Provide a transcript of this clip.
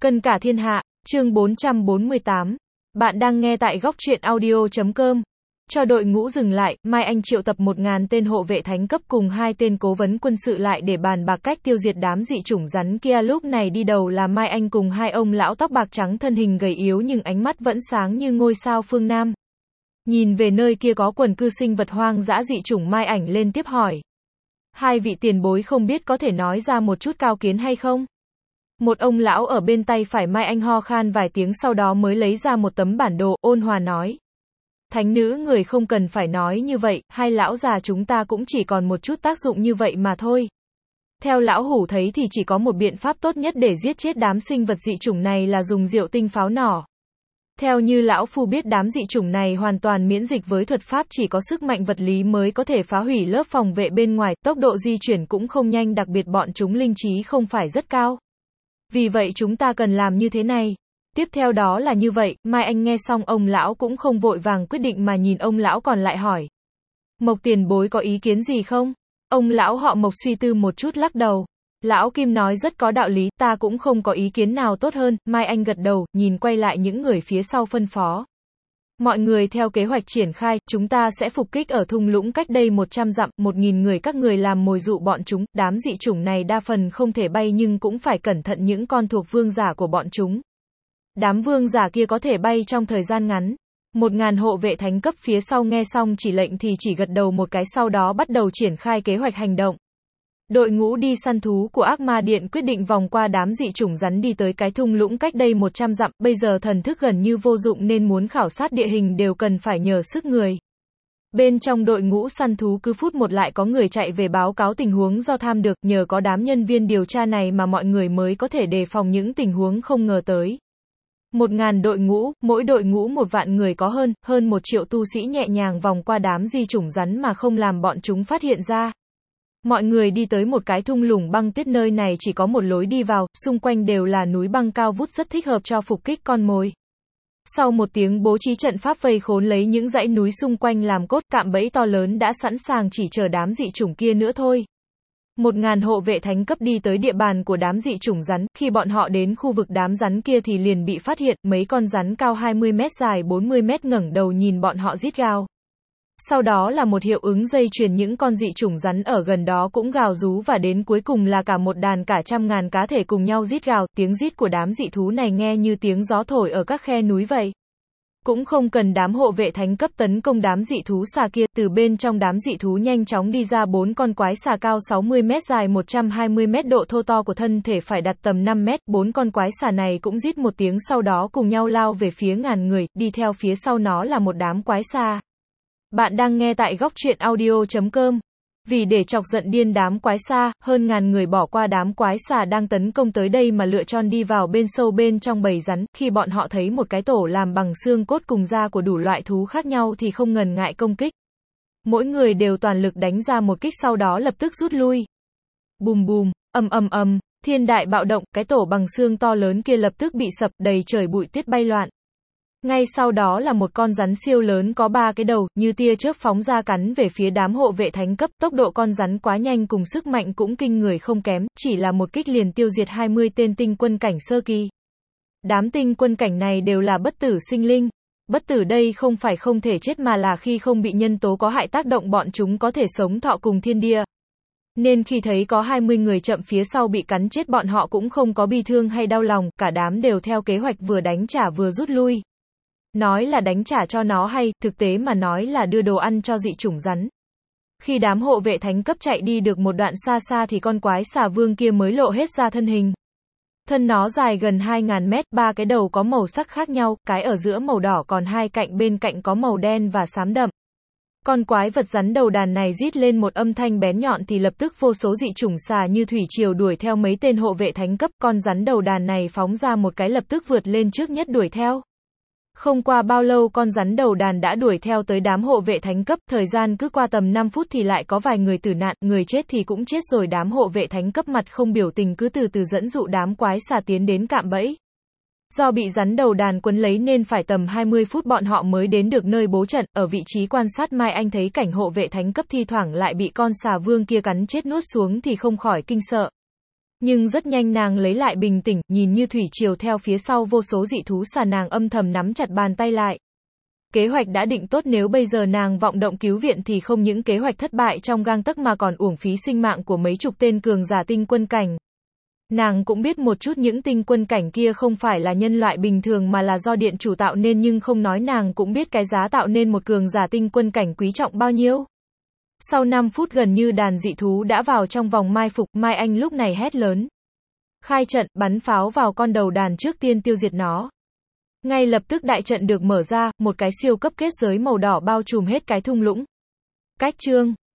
Cân cả thiên hạ, chương 448. Bạn đang nghe tại góc truyện audio.com. Cho đội ngũ dừng lại, Mai Anh triệu tập 1.000 tên hộ vệ thánh cấp cùng 2 tên cố vấn quân sự lại để bàn bạc cách tiêu diệt đám dị chủng rắn kia. Lúc này đi đầu là Mai Anh cùng 2 ông lão tóc bạc trắng, thân hình gầy yếu nhưng ánh mắt vẫn sáng như ngôi sao phương Nam. Nhìn về nơi kia có quần cư sinh vật hoang dã dị chủng, Mai Ảnh lên tiếp hỏi. 2 vị tiền bối không biết có thể nói ra một chút cao kiến hay không? Một ông lão ở bên tay phải Mai Anh ho khan vài tiếng, sau đó mới lấy ra một tấm bản đồ, ôn hòa nói. Thánh nữ người không cần phải nói như vậy, 2 lão già chúng ta cũng chỉ còn một chút tác dụng như vậy mà thôi. Theo lão hủ thấy thì chỉ có một biện pháp tốt nhất để giết chết đám sinh vật dị chủng này là dùng diệu tinh pháo nỏ. Theo như lão phu biết, đám dị chủng này hoàn toàn miễn dịch với thuật pháp, chỉ có sức mạnh vật lý mới có thể phá hủy lớp phòng vệ bên ngoài, tốc độ di chuyển cũng không nhanh, đặc biệt bọn chúng linh trí không phải rất cao. Vì vậy chúng ta cần làm như thế này. Tiếp theo đó là như vậy. Mai Anh nghe xong, ông lão cũng không vội vàng quyết định mà nhìn ông lão còn lại hỏi. Mộc tiền bối có ý kiến gì không? Ông lão họ Mộc suy tư một chút lắc đầu. Lão Kim nói rất có đạo lý, ta cũng không có ý kiến nào tốt hơn. Mai Anh gật đầu, nhìn quay lại những người phía sau phân phó. Mọi người theo kế hoạch triển khai, chúng ta sẽ phục kích ở thung lũng cách đây 100 dặm, 1.000 người các người làm mồi dụ bọn chúng. Đám dị chủng này đa phần không thể bay nhưng cũng phải cẩn thận những con thuộc vương giả của bọn chúng. Đám vương giả kia có thể bay trong thời gian ngắn. 1.000 hộ vệ thánh cấp phía sau nghe xong chỉ lệnh thì chỉ gật đầu một cái, sau đó bắt đầu triển khai kế hoạch hành động. Đội ngũ đi săn thú của Ác Ma Điện quyết định vòng qua đám dị chủng rắn đi tới cái thung lũng cách đây 100 dặm, bây giờ thần thức gần như vô dụng nên muốn khảo sát địa hình đều cần phải nhờ sức người. Bên trong đội ngũ săn thú cứ phút một lại có người chạy về báo cáo tình huống do tham được, nhờ có đám nhân viên điều tra này mà mọi người mới có thể đề phòng những tình huống không ngờ tới. 1.000 đội ngũ, mỗi đội ngũ 1 vạn người, có hơn 1 triệu tu sĩ nhẹ nhàng vòng qua đám di chủng rắn mà không làm bọn chúng phát hiện ra. Mọi người đi tới một cái thung lũng băng tuyết, nơi này chỉ có một lối đi vào, xung quanh đều là núi băng cao vút rất thích hợp cho phục kích con mồi. Sau một tiếng bố trí trận pháp vây khốn lấy những dãy núi xung quanh làm cốt, cạm bẫy to lớn đã sẵn sàng chỉ chờ đám dị chủng kia nữa thôi. 1.000 hộ vệ thánh cấp đi tới địa bàn của đám dị chủng rắn, khi bọn họ đến khu vực đám rắn kia thì liền bị phát hiện, mấy con rắn cao 20 mét dài 40 mét ngẩng đầu nhìn bọn họ rít gào. Sau đó là một hiệu ứng dây chuyền, những con dị chủng rắn ở gần đó cũng gào rú và đến cuối cùng là cả một đàn cả trăm ngàn cá thể cùng nhau rít gào, tiếng rít của đám dị thú này nghe như tiếng gió thổi ở các khe núi vậy. Cũng không cần đám hộ vệ thánh cấp tấn công đám dị thú xà kia, từ bên trong đám dị thú nhanh chóng đi ra 4 con quái xà cao 60 mét dài 120 mét, độ thô to của thân thể phải đặt tầm 5 mét, 4 con quái xà này cũng rít một tiếng sau đó cùng nhau lao về phía ngàn người, đi theo phía sau nó là một đám quái xà. Bạn đang nghe tại góc truyện audio.com. Vì để chọc giận điên đám quái xà, hơn ngàn người bỏ qua đám quái xà đang tấn công tới đây mà lựa chọn đi vào bên sâu bên trong bầy rắn. Khi bọn họ thấy một cái tổ làm bằng xương cốt cùng da của đủ loại thú khác nhau thì không ngần ngại công kích. Mỗi người đều toàn lực đánh ra một kích, sau đó lập tức rút lui. Bùm bùm, ầm, thiên đại bạo động, cái tổ bằng xương to lớn kia lập tức bị sập, đầy trời bụi tuyết bay loạn. Ngay sau đó là một con rắn siêu lớn có 3 cái đầu, như tia chớp phóng ra cắn về phía đám hộ vệ thánh cấp, tốc độ con rắn quá nhanh cùng sức mạnh cũng kinh người không kém, chỉ là một kích liền tiêu diệt 20 tên tinh quân cảnh sơ kỳ. Đám tinh quân cảnh này đều là bất tử sinh linh. Bất tử đây không phải không thể chết mà là khi không bị nhân tố có hại tác động, bọn chúng có thể sống thọ cùng thiên địa. Nên khi thấy có 20 người chậm phía sau bị cắn chết, bọn họ cũng không có bi thương hay đau lòng, cả đám đều theo kế hoạch vừa đánh trả vừa rút lui. Nói là đánh trả cho nó hay, thực tế mà nói là đưa đồ ăn cho dị chủng rắn. Khi đám hộ vệ thánh cấp chạy đi được một đoạn xa xa thì con quái xà vương kia mới lộ hết ra thân hình. Thân nó dài gần 2.000 mét, 3 cái đầu có màu sắc khác nhau, cái ở giữa màu đỏ còn 2 cạnh bên cạnh có màu đen và xám đậm. Con quái vật rắn đầu đàn này rít lên một âm thanh bén nhọn thì lập tức vô số dị chủng xà như thủy triều đuổi theo mấy tên hộ vệ thánh cấp, con rắn đầu đàn này phóng ra một cái lập tức vượt lên trước nhất đuổi theo. Không qua bao lâu con rắn đầu đàn đã đuổi theo tới đám hộ vệ thánh cấp, thời gian cứ qua tầm 5 phút thì lại có vài người tử nạn, người chết thì cũng chết rồi, đám hộ vệ thánh cấp mặt không biểu tình cứ từ từ dẫn dụ đám quái xà tiến đến cạm bẫy. Do bị rắn đầu đàn quấn lấy nên phải tầm 20 phút bọn họ mới đến được nơi bố trận, ở vị trí quan sát Mai Anh thấy cảnh hộ vệ thánh cấp thi thoảng lại bị con xà vương kia cắn chết nuốt xuống thì không khỏi kinh sợ. Nhưng rất nhanh nàng lấy lại bình tĩnh, nhìn như thủy triều theo phía sau vô số dị thú xà, nàng âm thầm nắm chặt bàn tay lại. Kế hoạch đã định tốt, nếu bây giờ nàng vọng động cứu viện thì không những kế hoạch thất bại trong gang tấc mà còn uổng phí sinh mạng của mấy chục tên cường giả tinh quân cảnh. Nàng cũng biết một chút những tinh quân cảnh kia không phải là nhân loại bình thường mà là do điện chủ tạo nên, nhưng không nói nàng cũng biết cái giá tạo nên một cường giả tinh quân cảnh quý trọng bao nhiêu. Sau 5 phút gần như đàn dị thú đã vào trong vòng mai phục, Mai Anh lúc này hét lớn. Khai trận, bắn pháo vào con đầu đàn trước tiên tiêu diệt nó. Ngay lập tức đại trận được mở ra, một cái siêu cấp kết giới màu đỏ bao trùm hết cái thung lũng. Cách chương